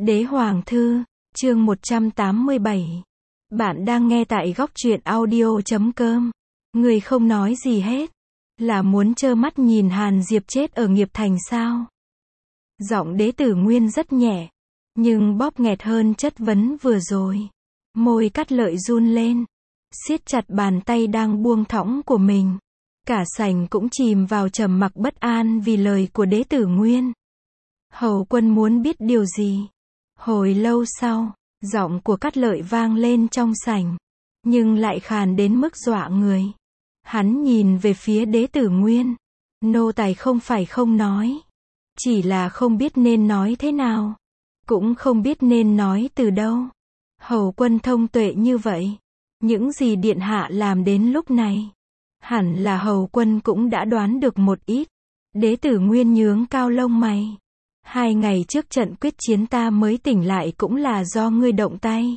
Đế Hoàng Thư, chương 187. Bạn đang nghe tại góc truyện audio.com. Người không nói gì hết. Là muốn trơ mắt nhìn Hàn Diệp chết ở Nghiệp Thành sao? Giọng Đế Tử Nguyên rất nhẹ, nhưng bóp nghẹt hơn chất vấn vừa rồi. Môi Cát Lợi run lên, siết chặt bàn tay đang buông thõng của mình. Cả sảnh cũng chìm vào trầm mặc bất an vì lời của Đế Tử Nguyên. Hầu quân muốn biết điều gì? Hồi lâu sau, giọng của Cát Lợi vang lên trong sảnh, nhưng lại khàn đến mức dọa người. Hắn nhìn về phía Đế Tử Nguyên. Nô tài không phải không nói, chỉ là không biết nên nói thế nào, cũng không biết nên nói từ đâu. Hầu quân thông tuệ như vậy, những gì điện hạ làm đến lúc này, hẳn là hầu quân cũng đã đoán được một ít. Đế Tử Nguyên nhướng cao lông mày. 2 ngày trước trận quyết chiến ta mới tỉnh lại cũng là do ngươi động tay.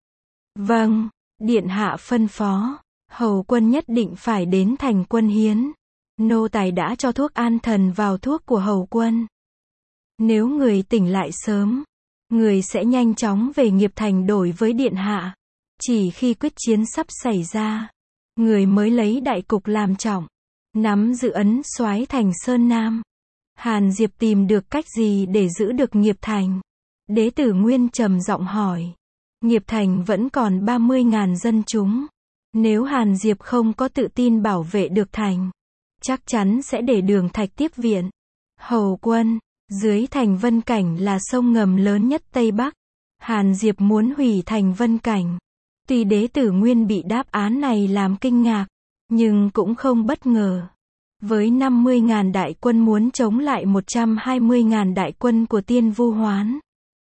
Vâng, điện hạ phân phó, hầu quân nhất định phải đến thành Quân Hiến. Nô tài đã cho thuốc an thần vào thuốc của hầu quân. Nếu người tỉnh lại sớm, người sẽ nhanh chóng về Nghiệp Thành đổi với điện hạ. Chỉ khi quyết chiến sắp xảy ra, người mới lấy đại cục làm trọng, nắm giữ ấn soái thành Sơn Nam. Hàn Diệp tìm được cách gì để giữ được Nghiệp Thành? Đế Tử Nguyên trầm giọng hỏi. Nghiệp Thành vẫn còn 30.000 dân chúng. Nếu Hàn Diệp không có tự tin bảo vệ được thành, chắc chắn sẽ để Đường Thạch tiếp viện. Hầu quân, dưới thành Vân Cảnh là sông ngầm lớn nhất Tây Bắc. Hàn Diệp muốn hủy thành Vân Cảnh. Tuy Đế Tử Nguyên bị đáp án này làm kinh ngạc, nhưng cũng không bất ngờ. Với 50.000 đại quân muốn chống lại 120.000 đại quân của Tiên Vu Hoán,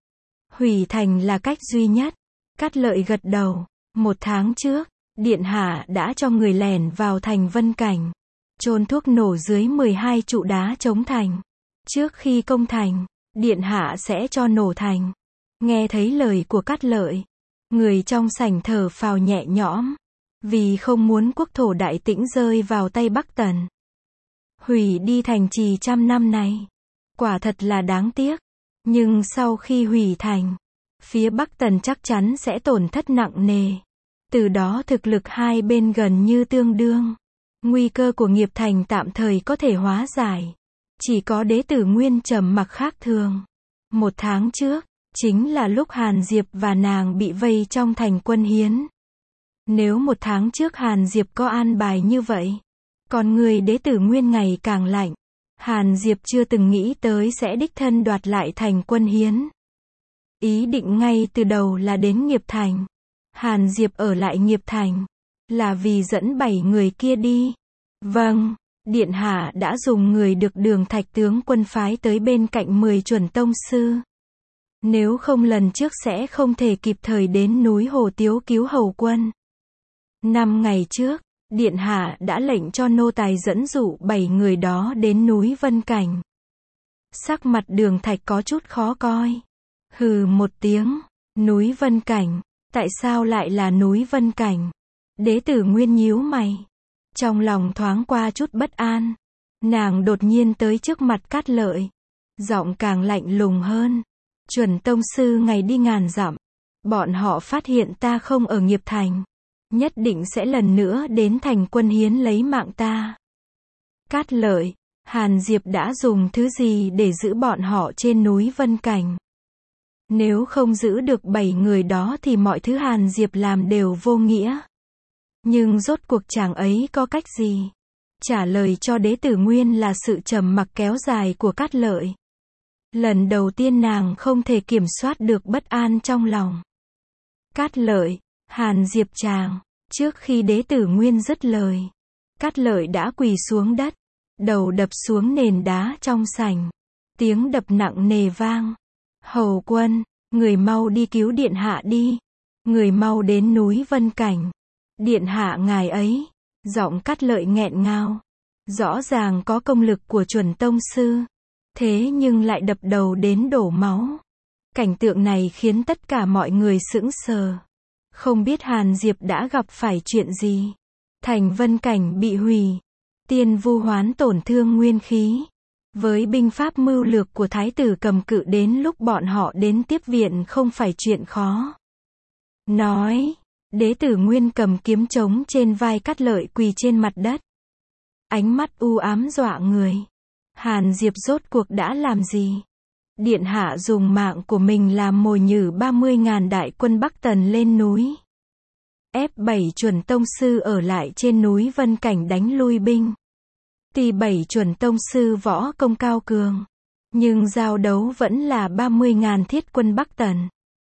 hủy thành là cách duy nhất. Cát Lợi gật đầu. 1 tháng trước, điện hạ đã cho người lẻn vào thành Vân Cảnh, chôn thuốc nổ dưới 12 trụ đá chống thành. Trước khi công thành, điện hạ sẽ cho nổ thành. Nghe thấy lời của Cát Lợi, người trong sảnh thở phào nhẹ nhõm, vì không muốn quốc thổ Đại Tĩnh rơi vào tay Bắc Tần. Hủy đi thành trì trăm năm này, quả thật là đáng tiếc. Nhưng sau khi hủy thành, phía Bắc Tần chắc chắn sẽ tổn thất nặng nề. Từ đó thực lực hai bên gần như tương đương. Nguy cơ của Nghiệp Thành tạm thời có thể hóa giải. Chỉ có Đế Tử Nguyên trầm mặc khác thường. 1 tháng trước, chính là lúc Hàn Diệp và nàng bị vây trong thành Quân Hiến. Nếu 1 tháng trước Hàn Diệp có an bài như vậy, còn người Đế Tử Nguyên ngày càng lạnh. Hàn Diệp chưa từng nghĩ tới sẽ đích thân đoạt lại thành Quân Hiến. Ý định ngay từ đầu là đến Nghiệp Thành. Hàn Diệp ở lại Nghiệp Thành là vì dẫn 7 người kia đi. Vâng, điện hạ đã dùng người được Đường Thạch tướng quân phái tới bên cạnh 10 chuẩn tông sư. Nếu không lần trước sẽ không thể kịp thời đến núi Hồ Tiếu cứu hầu quân. 5 ngày trước, điện hạ đã lệnh cho nô tài dẫn dụ 7 người đó đến núi Vân Cảnh. Sắc mặt Đường Thạch có chút khó coi. Hừ một tiếng. Núi Vân Cảnh, tại sao lại là núi Vân Cảnh? Đế Tử Nguyên nhíu mày, trong lòng thoáng qua chút bất an. Nàng đột nhiên tới trước mặt Cát Lợi, giọng càng lạnh lùng hơn. Chuẩn tông sư ngày đi ngàn dặm, bọn họ phát hiện ta không ở Nghiệp Thành, nhất định sẽ lần nữa đến thành Quân Hiến lấy mạng ta. Cát Lợi, Hàn Diệp đã dùng thứ gì để giữ bọn họ trên núi Vân Cảnh? Nếu không giữ được 7 người đó thì mọi thứ Hàn Diệp làm đều vô nghĩa. Nhưng rốt cuộc chàng ấy có cách gì? Trả lời cho Đế Tử Nguyên là sự trầm mặc kéo dài của Cát Lợi. Lần đầu tiên nàng không thể kiểm soát được bất an trong lòng. Cát Lợi, Hàn Diệp chàng. Trước khi Đế Tử Nguyên dứt lời, Cát Lợi đã quỳ xuống đất, đầu đập xuống nền đá trong sảnh. Tiếng đập nặng nề vang. Hầu quân, người mau đi cứu điện hạ đi. Người mau đến núi Vân Cảnh. Điện hạ ngài ấy. Giọng Cát Lợi nghẹn ngào. Rõ ràng có công lực của chuẩn tông sư, thế nhưng lại đập đầu đến đổ máu. Cảnh tượng này khiến tất cả mọi người sững sờ. Không biết Hàn Diệp đã gặp phải chuyện gì. Thành Vân Cảnh bị hủy. Tiên Vu Hoán tổn thương nguyên khí. Với binh pháp mưu lược của thái tử Cầm Cự đến lúc bọn họ đến tiếp viện không phải chuyện khó. Nói, đế tử Nguyên cầm kiếm trống trên vai Cát Lợi quỳ trên mặt đất. Ánh mắt u ám dọa người. Hàn Diệp rốt cuộc đã làm gì? Điện hạ dùng mạng của mình làm mồi nhử 30.000 đại quân Bắc Tần lên núi. Ép 7 chuẩn tông sư ở lại trên núi Vân Cảnh đánh lui binh. Tuy 7 chuẩn tông sư võ công cao cường, nhưng giao đấu vẫn là 30.000 thiết quân Bắc Tần.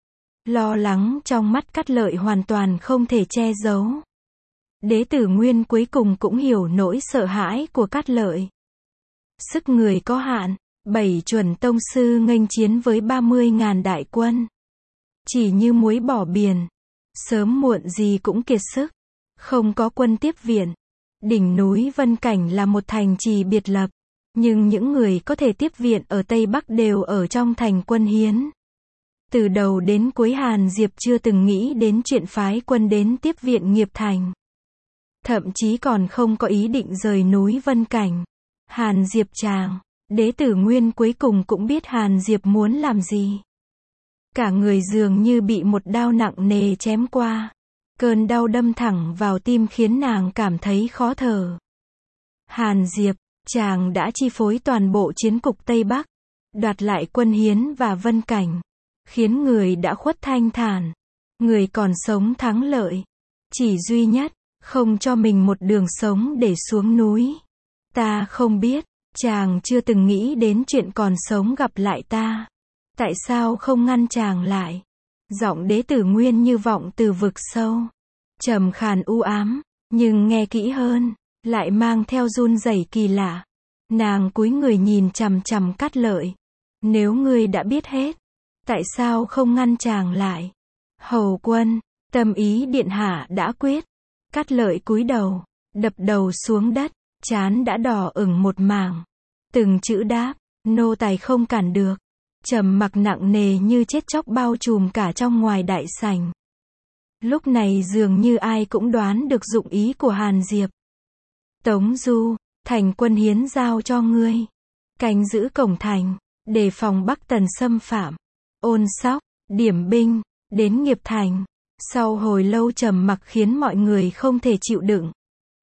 Lo lắng trong mắt Cát Lợi hoàn toàn không thể che giấu. Đế tử Nguyên cuối cùng cũng hiểu nỗi sợ hãi của Cát Lợi. Sức người có hạn, 7 chuẩn tông sư nghênh chiến với 30.000 đại quân. Chỉ như muối bỏ biển, sớm muộn gì cũng kiệt sức, không có quân tiếp viện. Đỉnh núi Vân Cảnh là một thành trì biệt lập, nhưng những người có thể tiếp viện ở Tây Bắc đều ở trong thành Quân Hiến. Từ đầu đến cuối Hàn Diệp chưa từng nghĩ đến chuyện phái quân đến tiếp viện Nghiệp Thành. Thậm chí còn không có ý định rời núi Vân Cảnh. Hàn Diệp chàng, đế tử Nguyên cuối cùng cũng biết Hàn Diệp muốn làm gì. Cả người dường như bị một đao nặng nề chém qua. Cơn đau đâm thẳng vào tim khiến nàng cảm thấy khó thở. Hàn Diệp, chàng đã chi phối toàn bộ chiến cục Tây Bắc, đoạt lại Quân Hiến và Vân Cảnh, khiến người đã khuất thanh thản, người còn sống thắng lợi. Chỉ duy nhất, không cho mình một đường sống để xuống núi. Ta không biết, chàng chưa từng nghĩ đến chuyện còn sống gặp lại ta. Tại sao không ngăn chàng lại? Giọng đế tử Nguyên như vọng từ vực sâu, trầm khàn u ám, nhưng nghe kỹ hơn, lại mang theo run rẩy kỳ lạ. Nàng cúi người nhìn chằm chằm Cát Lợi. Nếu ngươi đã biết hết, tại sao không ngăn chàng lại? Hầu quân, tâm ý điện hạ đã quyết. Cát Lợi cúi đầu, đập đầu xuống đất, trán đã đỏ ửng một mảng. Từng chữ đáp, nô tài không cản được. Trầm mặc nặng nề như chết chóc bao trùm cả trong ngoài đại sảnh. Lúc này dường như ai cũng đoán được dụng ý của Hàn Diệp. Tống Du, thành Quân Hiến giao cho ngươi. Canh giữ cổng thành, đề phòng Bắc Tần xâm phạm. Ôn Sóc, điểm binh, đến Nghiệp Thành. Sau hồi lâu trầm mặc khiến mọi người không thể chịu đựng.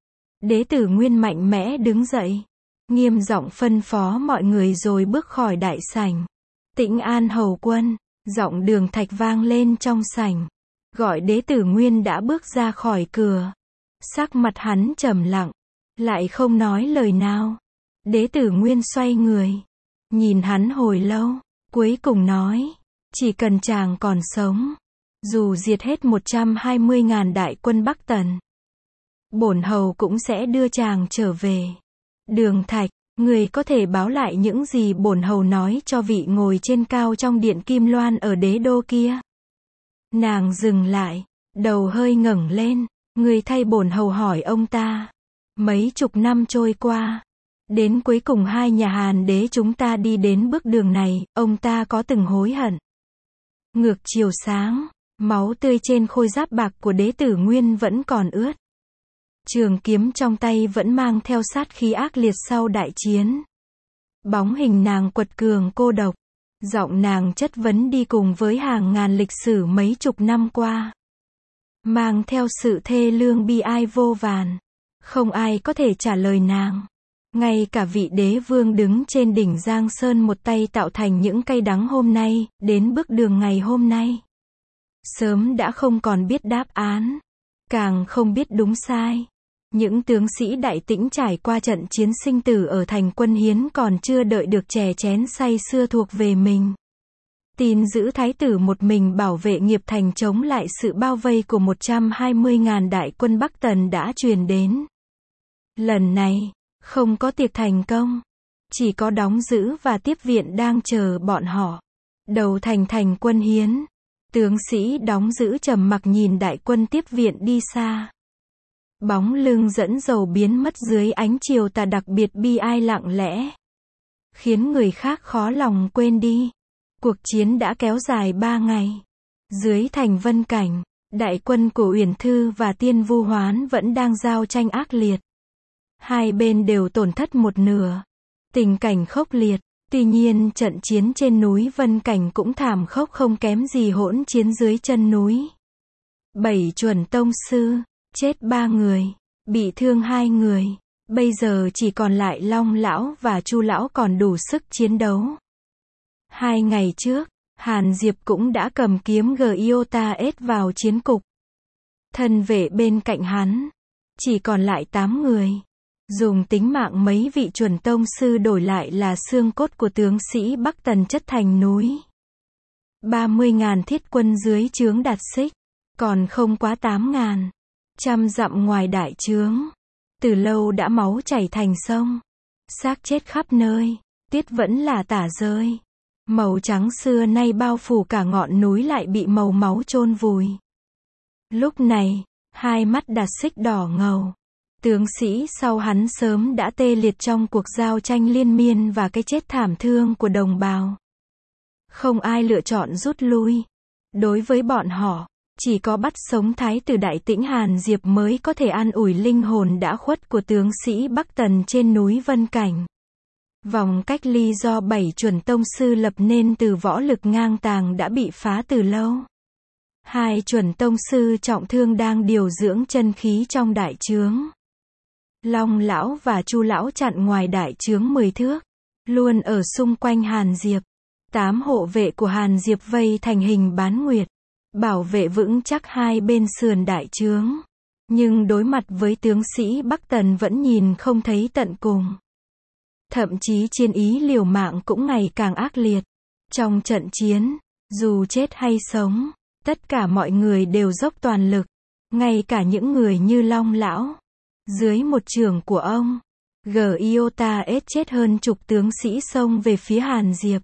Đế tử Nguyên mạnh mẽ đứng dậy, nghiêm giọng phân phó mọi người rồi bước khỏi đại sảnh. Tĩnh an hầu quân, giọng Đường Thạch vang lên trong sảnh. Gọi đế tử Nguyên đã bước ra khỏi cửa. Sắc mặt hắn trầm lặng, lại không nói lời nào. Đế tử Nguyên xoay người, nhìn hắn hồi lâu, cuối cùng nói, chỉ cần chàng còn sống, dù diệt hết 120.000 đại quân Bắc Tần, bổn hầu cũng sẽ đưa chàng trở về. Đường Thạch, người có thể báo lại những gì bổn hầu nói cho vị ngồi trên cao trong điện Kim Loan ở đế đô kia. Nàng dừng lại, đầu hơi ngẩng lên, người thay bổn hầu hỏi ông ta. Mấy chục năm trôi qua, đến cuối cùng hai nhà Hàn đế chúng ta đi đến bước đường này, ông ta có từng hối hận? Ngược chiều sáng, máu tươi trên khôi giáp bạc của đế tử Nguyên vẫn còn ướt. Trường kiếm trong tay vẫn mang theo sát khí ác liệt sau đại chiến. Bóng hình nàng quật cường cô độc, giọng nàng chất vấn đi cùng với hàng ngàn lịch sử mấy chục năm qua, mang theo sự thê lương bi ai vô vàn. Không ai có thể trả lời nàng. Ngay cả vị đế vương đứng trên đỉnh Giang Sơn một tay tạo thành những cay đắng hôm nay, đến bước đường ngày hôm nay, sớm đã không còn biết đáp án, càng không biết đúng sai. Những tướng sĩ Đại Tĩnh trải qua trận chiến sinh tử ở thành Quân Hiến còn chưa đợi được chè chén say sưa thuộc về mình. Tin giữ thái tử một mình bảo vệ Nghiệp Thành chống lại sự bao vây của 120.000 đại quân Bắc Tần đã truyền đến. Lần này, không có tiệc thành công, chỉ có đóng giữ và tiếp viện đang chờ bọn họ. Đầu thành Quân Hiến, tướng sĩ đóng giữ trầm mặc nhìn đại quân tiếp viện đi xa. Bóng lưng dẫn dầu biến mất dưới ánh chiều tà đặc biệt bi ai lặng lẽ, khiến người khác khó lòng quên đi. Cuộc chiến đã kéo dài 3 ngày. Dưới thành Vân Cảnh, đại quân của Uyển Thư và Tiên Vu Hoán vẫn đang giao tranh ác liệt. Hai bên đều tổn thất một nửa. Tình cảnh khốc liệt. Tuy nhiên trận chiến trên núi Vân Cảnh cũng thảm khốc không kém gì hỗn chiến dưới chân núi. 7 chuẩn tông sư, chết 3 người, bị thương 2 người. Bây giờ chỉ còn lại Long lão và Chu lão còn đủ sức chiến đấu. 2 ngày trước, Hàn Diệp cũng đã cầm kiếm Giota ết vào chiến cục. Thân vệ bên cạnh hắn, chỉ còn lại 8 người. Dùng tính mạng mấy vị chuẩn tông sư đổi lại là xương cốt của tướng sĩ Bắc Tần chất thành núi. 30.000 thiết quân dưới trướng Đạt Xích, còn không quá 8.000. 100 dặm ngoài đại trướng, từ lâu đã máu chảy thành sông. Xác chết khắp nơi, tuyết vẫn là tả rơi. Màu trắng xưa nay bao phủ cả ngọn núi lại bị màu máu chôn vùi. Lúc này, hai mắt Đạt Xích đỏ ngầu. Tướng sĩ sau hắn sớm đã tê liệt trong cuộc giao tranh liên miên và cái chết thảm thương của đồng bào. Không ai lựa chọn rút lui. Đối với bọn họ, chỉ có bắt sống Thái tử Đại Tĩnh Hàn Diệp mới có thể an ủi linh hồn đã khuất của tướng sĩ Bắc Tần trên núi Vân Cảnh. Vòng cách ly do 7 chuẩn tông sư lập nên từ võ lực ngang tàng đã bị phá từ lâu. 2 chuẩn tông sư trọng thương đang điều dưỡng chân khí trong đại trướng. Long lão và Chu lão chặn ngoài đại trướng 10 thước, luôn ở xung quanh Hàn Diệp. 8 hộ vệ của Hàn Diệp vây thành hình bán nguyệt, bảo vệ vững chắc hai bên sườn đại trướng. Nhưng đối mặt với tướng sĩ Bắc Tần vẫn nhìn không thấy tận cùng. Thậm chí chiến ý liều mạng cũng ngày càng ác liệt. Trong trận chiến, dù chết hay sống, tất cả mọi người đều dốc toàn lực. Ngay cả những người như Long lão. Dưới một chưởng của ông, Giota ết chết hơn chục tướng sĩ xông về phía Hàn Diệp.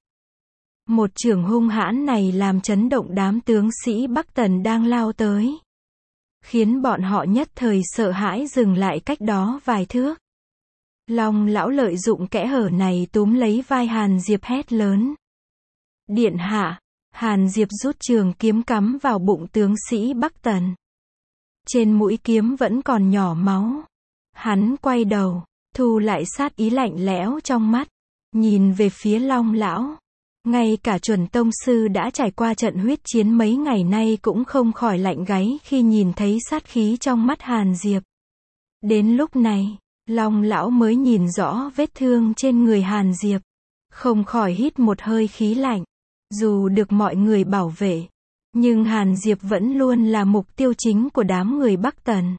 Một chưởng hung hãn này làm chấn động đám tướng sĩ Bắc Tần đang lao tới, khiến bọn họ nhất thời sợ hãi dừng lại cách đó vài thước. Long lão lợi dụng kẽ hở này túm lấy vai Hàn Diệp hét lớn. Điện hạ. Hàn Diệp rút trường kiếm cắm vào bụng tướng sĩ Bắc Tần. Trên mũi kiếm vẫn còn nhỏ máu. Hắn quay đầu, thu lại sát ý lạnh lẽo trong mắt, nhìn về phía Long lão. Ngay cả chuẩn tông sư đã trải qua trận huyết chiến mấy ngày nay cũng không khỏi lạnh gáy khi nhìn thấy sát khí trong mắt Hàn Diệp. Đến lúc này, Long lão mới nhìn rõ vết thương trên người Hàn Diệp, không khỏi hít một hơi khí lạnh. Dù được mọi người bảo vệ, nhưng Hàn Diệp vẫn luôn là mục tiêu chính của đám người Bắc Tần.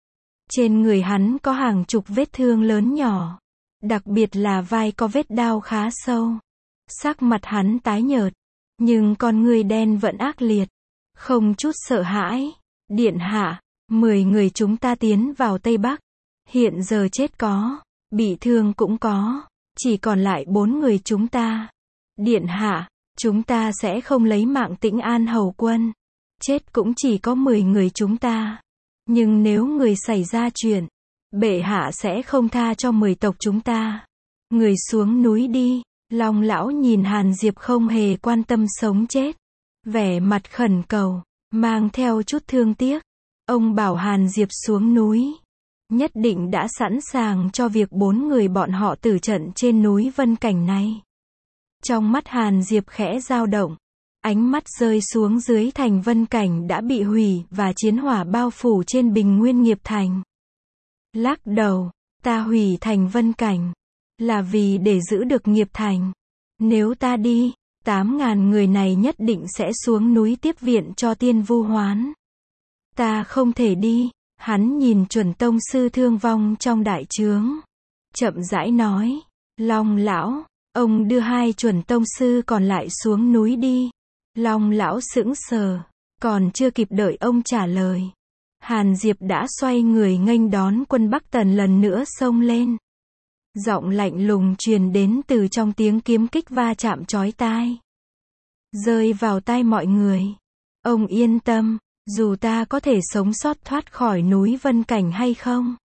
Trên người hắn có hàng chục vết thương lớn nhỏ, đặc biệt là vai có vết đao khá sâu. Sắc mặt hắn tái nhợt, nhưng con người đen vẫn ác liệt, không chút sợ hãi. Điện hạ, 10 người chúng ta tiến vào Tây Bắc. Hiện giờ chết có, bị thương cũng có, chỉ còn lại 4 người chúng ta. Điện hạ, chúng ta sẽ không lấy mạng Tĩnh An hầu quân. Chết cũng chỉ có 10 người chúng ta. Nhưng nếu người xảy ra chuyện, bệ hạ sẽ không tha cho 10 tộc chúng ta. Người xuống núi đi. Long lão nhìn Hàn Diệp không hề quan tâm sống chết, vẻ mặt khẩn cầu, mang theo chút thương tiếc. Ông bảo Hàn Diệp xuống núi, nhất định đã sẵn sàng cho việc 4 người bọn họ tử trận trên núi Vân Cảnh này. Trong mắt Hàn Diệp khẽ dao động, ánh mắt rơi xuống dưới thành Vân Cảnh đã bị hủy và chiến hỏa bao phủ trên bình nguyên Nghiệp Thành. Lắc đầu, ta hủy thành Vân Cảnh là vì để giữ được Nghiệp Thành. Nếu ta đi, 8.000 người này nhất định sẽ xuống núi tiếp viện cho Tiên Vu Hoán. Ta không thể đi. Hắn nhìn chuẩn tông sư thương vong trong đại trướng, chậm rãi nói. Long lão, ông đưa 2 chuẩn tông sư còn lại xuống núi đi. Long lão sững sờ, còn chưa kịp đợi ông trả lời, Hàn Diệp đã xoay người nghênh đón quân Bắc Tần lần nữa xông lên. Giọng lạnh lùng truyền đến từ trong tiếng kiếm kích va chạm chói tai, rơi vào tai mọi người. Ông yên tâm, dù ta có thể sống sót thoát khỏi núi Vân Cảnh hay không,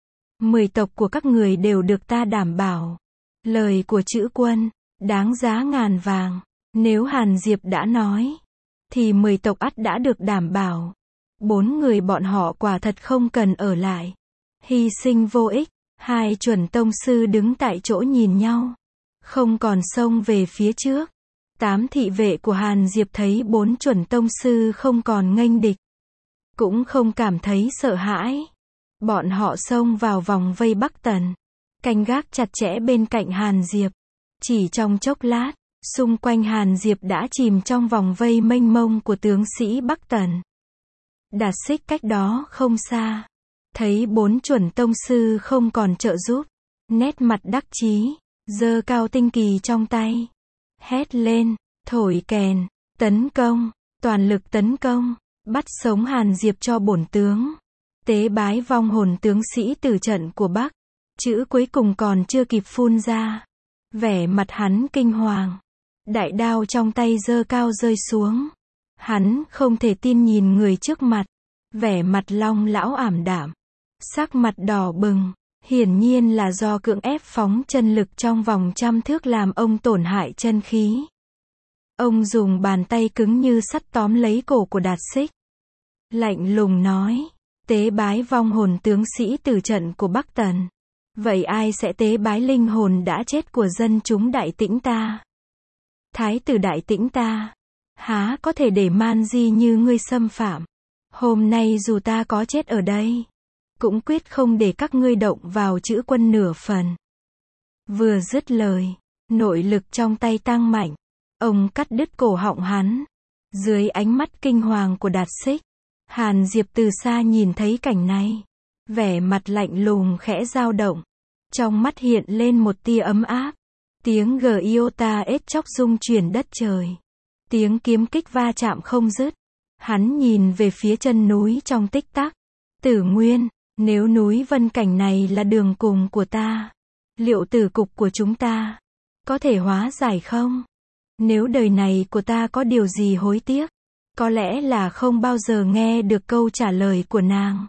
10 tộc của các người đều được ta đảm bảo. Lời của chữ quân, đáng giá ngàn vàng. Nếu Hàn Diệp đã nói, thì 10 tộc ắt đã được đảm bảo. 4 người bọn họ quả thật không cần ở lại, hy sinh vô ích. Hai chuẩn tông sư đứng tại chỗ nhìn nhau, không còn xông về phía trước. 8 thị vệ của Hàn Diệp thấy 4 chuẩn tông sư không còn nghênh địch, cũng không cảm thấy sợ hãi. Bọn họ xông vào vòng vây Bắc Tần, canh gác chặt chẽ bên cạnh Hàn Diệp. Chỉ trong chốc lát, xung quanh Hàn Diệp đã chìm trong vòng vây mênh mông của tướng sĩ Bắc Tần. Đạt Xích cách đó không xa, thấy 4 chuẩn tông sư không còn trợ giúp, nét mặt đắc chí, giơ cao tinh kỳ trong tay, hét lên, thổi kèn, tấn công, toàn lực tấn công, bắt sống Hàn Diệp cho bổn tướng. Tế bái vong hồn tướng sĩ tử trận của Bắc. Chữ cuối cùng còn chưa kịp phun ra, vẻ mặt hắn kinh hoàng. Đại đao trong tay giơ cao rơi xuống. Hắn không thể tin nhìn người trước mặt, vẻ mặt Long lão ảm đạm, sắc mặt đỏ bừng, hiển nhiên là do cưỡng ép phóng chân lực trong vòng 100 thước làm ông tổn hại chân khí. Ông dùng bàn tay cứng như sắt tóm lấy cổ của Đạt Xích, lạnh lùng nói, tế bái vong hồn tướng sĩ tử trận của Bắc Tần. Vậy ai sẽ tế bái linh hồn đã chết của dân chúng Đại Tĩnh ta? Thái tử Đại Tĩnh ta, há có thể để man di như ngươi xâm phạm. Hôm nay dù ta có chết ở đây, cũng quyết không để các ngươi động vào chữ quân nửa phần. Vừa dứt lời, nội lực trong tay tăng mạnh, ông cắt đứt cổ họng hắn. Dưới ánh mắt kinh hoàng của Đạt Xích, Hàn Diệp từ xa nhìn thấy cảnh này, vẻ mặt lạnh lùng khẽ dao động, trong mắt hiện lên một tia ấm áp. Tiếng Giota ết chóc rung chuyển đất trời, tiếng kiếm kích va chạm không dứt. Hắn nhìn về phía chân núi trong tích tắc. Tử Nguyên, nếu núi Vân Cảnh này là đường cùng của ta, liệu tử cục của chúng ta có thể hóa giải không? Nếu đời này của ta có điều gì hối tiếc, có lẽ là không bao giờ nghe được câu trả lời của nàng.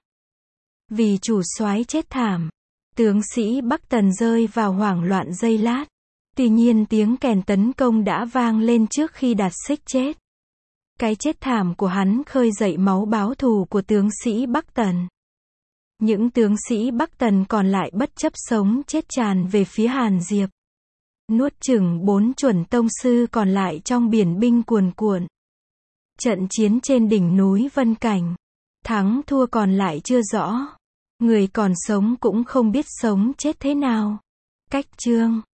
Vì chủ soái chết thảm, tướng sĩ Bắc Tần rơi vào hoảng loạn giây lát. Tuy nhiên tiếng kèn tấn công đã vang lên trước khi Đạt Xích chết. Cái chết thảm của hắn khơi dậy máu báo thù của tướng sĩ Bắc Tần. Những tướng sĩ Bắc Tần còn lại bất chấp sống chết tràn về phía Hàn Diệp, nuốt chửng 4 chuẩn tông sư còn lại trong biển binh cuồn cuộn. Trận chiến trên đỉnh núi Vân Cảnh, thắng thua còn lại chưa rõ. Người còn sống cũng không biết sống chết thế nào. Cách chương